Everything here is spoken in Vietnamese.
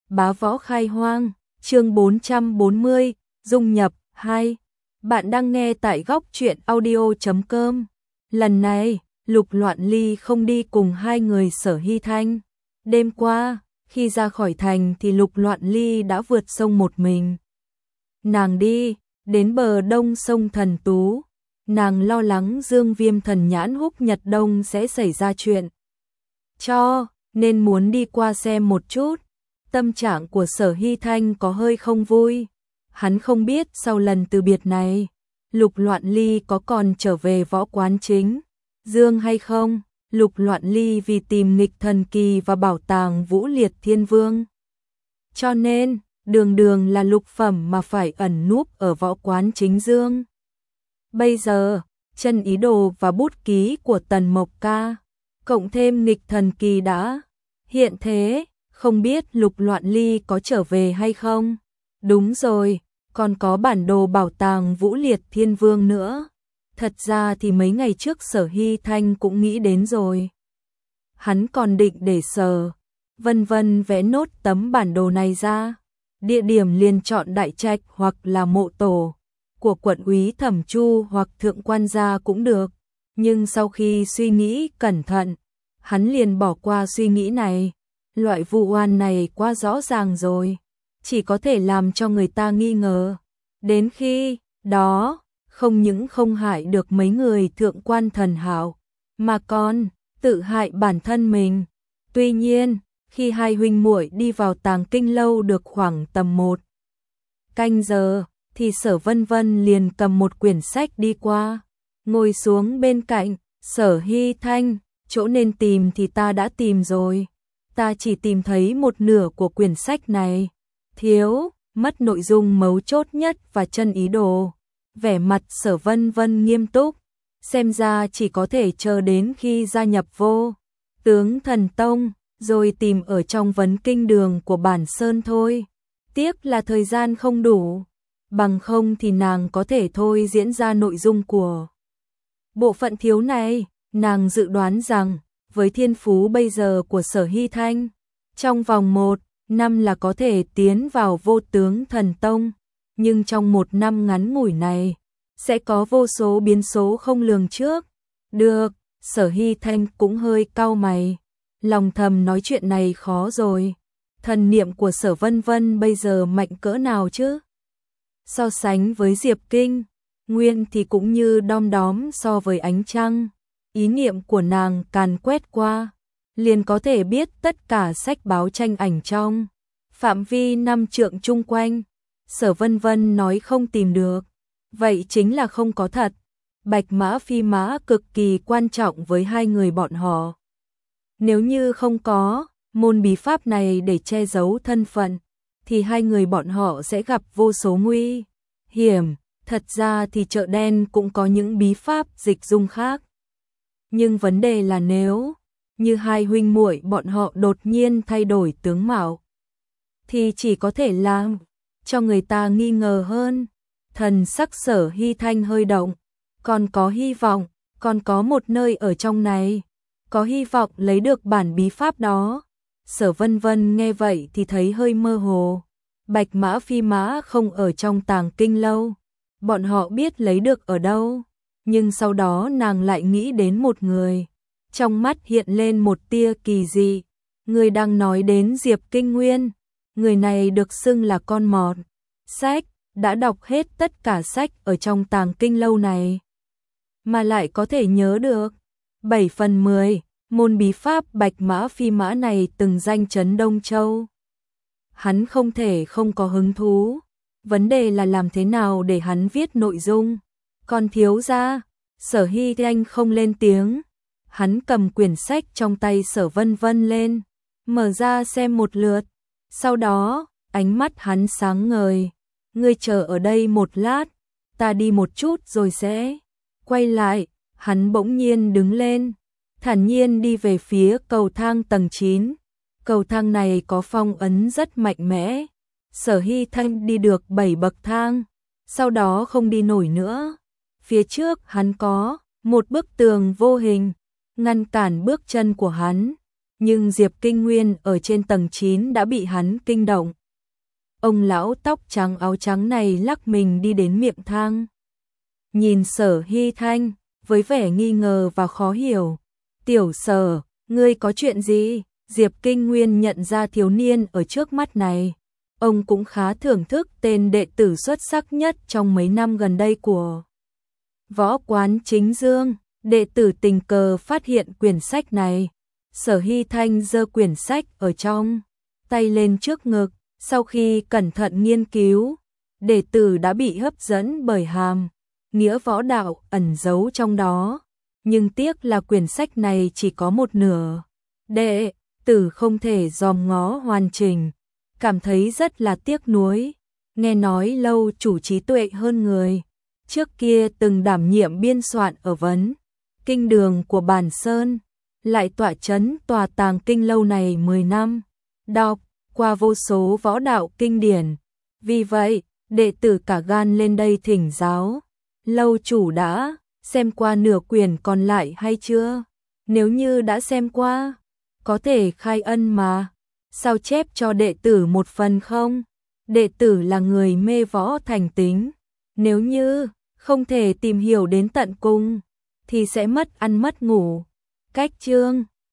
Bá Võ Khai Hoang, chương 440, dung nhập 2. Bạn đang nghe tại góc truyện audio.com. Lần này, Lục Loạn Ly không đi cùng hai người Sở Hy Thanh. Đêm qua, khi ra khỏi thành thì Lục Loạn Ly đã vượt sông một mình. Nàng đi đến bờ đông sông Thần Tú. Nàng lo lắng Dương Viêm Thần Nhãn Húc Nhật Đông sẽ xảy ra chuyện nên muốn đi qua xem một chút. Tâm trạng của Sở Hy Thanh có hơi không vui. Hắn không biết sau lần từ biệt này, Lục Loạn Ly có còn trở về võ quán chính Dương hay không. Lục Loạn Ly vì tìm nghịch thần kỳ và bảo tàng Vũ Liệt Thiên Vương, cho nên đường là lục phẩm mà phải ẩn núp ở võ quán chính Dương. Bây giờ, chân ý đồ và bút ký của Tần Mộc Ca, cộng thêm nghịch thần kỳ đã hiện thế, không biết Lục Loạn Ly có trở về hay không. Đúng rồi, còn có bản đồ bảo tàng Vũ Liệt Thiên Vương nữa. Thật ra thì mấy ngày trước Sở Hy Thanh cũng nghĩ đến rồi. Hắn còn định để Sở Vân Vân vẽ nốt tấm bản đồ này ra. Địa điểm liền chọn Đại Trạch hoặc là mộ tổ của quận úy Thẩm Chu hoặc Thượng Quan gia cũng được. Nhưng sau khi suy nghĩ cẩn thận, hắn liền bỏ qua suy nghĩ này. Loại vụ oan này quá rõ ràng rồi, chỉ có thể làm cho người ta nghi ngờ. Đến khi đó, không những không hại được mấy người thượng quan thần hảo, mà còn tự hại bản thân mình. Tuy nhiên, khi hai huynh muội đi vào Tàng Kinh lâu được khoảng tầm 1 canh giờ, thì Sở Vân Vân liền cầm một quyển sách đi qua, ngồi xuống bên cạnh. Sở Hy Thanh, chỗ nên tìm thì ta đã tìm rồi. Ta chỉ tìm thấy một nửa của quyển sách này, thiếu mất nội dung mấu chốt nhất và chân ý đồ. Vẻ mặt Sở Vân Vân nghiêm túc, xem ra chỉ có thể chờ đến khi gia nhập Vô Tướng Thần Tông, rồi tìm ở trong vấn kinh đường của Bản Sơn thôi. Tiếc là thời gian không đủ, bằng không thì nàng có thể thôi diễn ra nội dung của bộ phận thiếu này. Nàng dự đoán rằng, với thiên phú bây giờ của Sở Hy Thanh, trong vòng 1 năm là có thể tiến vào Vô Tướng Thần Tông. Nhưng trong 1 năm ngắn ngủi này, sẽ có vô số biến số không lường trước được. Sở Hy Thanh cũng hơi cau mày, lòng thầm nói chuyện này khó rồi. Thần niệm của Sở Vân Vân bây giờ mạnh cỡ nào chứ? So sánh với Diệp Kinh Nguyên thì cũng như đom đóm so với ánh trăng. Ý niệm của nàng càn quét qua, liền có thể biết tất cả sách báo tranh ảnh trong phạm vi 5 trượng chung quanh. Sở Vân Vân nói không tìm được, vậy chính là không có thật. Bạch mã phi mã cực kỳ quan trọng với hai người bọn họ. Nếu như không có môn bí pháp này để che giấu thân phận, thì hai người bọn họ sẽ gặp vô số nguy hiểm. Thật ra thì chợ đen cũng có những bí pháp dịch dung khác. Nhưng vấn đề là nếu như hai huynh muội bọn họ đột nhiên thay đổi tướng mạo, thì chỉ có thể làm cho người ta nghi ngờ hơn. Thần sắc Sở Hy Thanh hơi động, còn có hy vọng, còn có một nơi ở trong này, có hy vọng lấy được bản bí pháp đó. Sở Vân Vân nghe vậy thì thấy hơi mơ hồ. Bạch mã phi mã không ở trong Tàng Kinh lâu, bọn họ biết lấy được ở đâu. Nhưng sau đó nàng lại nghĩ đến một người, trong mắt hiện lên một tia kỳ dị. Người đang nói đến Diệp Kinh Nguyên. Người này được xưng là con mọt sách, đã đọc hết tất cả sách ở trong Tàng Kinh lâu này, mà lại có thể nhớ được 7 phần 10 môn bí pháp bạch mã phi mã này từng danh chấn Đông Châu. Hắn không thể không có hứng thú. Vấn đề là làm thế nào để hắn viết nội dung. Còn thiếu ra, Sở Hy Thanh không lên tiếng. Hắn cầm quyển sách trong tay Sở Vân Vân lên, mở ra xem một lượt. Sau đó, ánh mắt hắn sáng ngời. Ngươi chờ ở đây một lát, ta đi một chút rồi sẽ quay lại. Hắn bỗng nhiên đứng lên, thản nhiên đi về phía cầu thang tầng 9. Cầu thang này có phong ấn rất mạnh mẽ. Sở Hy Thanh đi được 7 bậc thang, sau đó không đi nổi nữa. Phía trước hắn có một bức tường vô hình, ngăn cản bước chân của hắn. nhưng Diệp Kinh Nguyên ở trên tầng 9 đã bị hắn kinh động. Ông lão tóc trắng áo trắng này lắc mình đi đến miệng thang. Nhìn Sở Hy Thanh, với vẻ nghi ngờ và khó hiểu. Tiểu Sở, ngươi có chuyện gì? Diệp Kinh Nguyên nhận ra thiếu niên ở trước mắt này. Ông cũng khá thưởng thức tên đệ tử xuất sắc nhất trong mấy năm gần đây của Võ Quán Chính Dương. Đệ tử tình cờ phát hiện quyển sách này. Sở Hy Thanh giơ quyển sách ở trong tay lên trước ngực. Sau khi cẩn thận nghiên cứu, đệ tử đã bị hấp dẫn bởi hàm nghĩa võ đạo ẩn giấu trong đó. Nhưng tiếc là quyển sách này chỉ có một nửa. Đệ tử không thể dòm ngó hoàn chỉnh, cảm thấy rất là tiếc nuối. Nghe nói lâu chủ trí tuệ hơn người, trước kia từng đảm nhiệm biên soạn ở vấn kinh đường của Bản Sơn, lại tọa chấn tòa tàng kinh lâu này 10 năm, đọc qua vô số võ đạo kinh điển. Vì vậy, đệ tử cả gan lên đây thỉnh giáo. Lâu chủ đã xem qua nửa quyển còn lại hay chưa? Nếu như đã xem qua, có thể khai ân mà. Sao chép cho đệ tử một phần không? Đệ tử là người mê võ thành tính. Nếu như không thể tìm hiểu đến tận cùng, thì sẽ mất ăn mất ngủ. Cách chương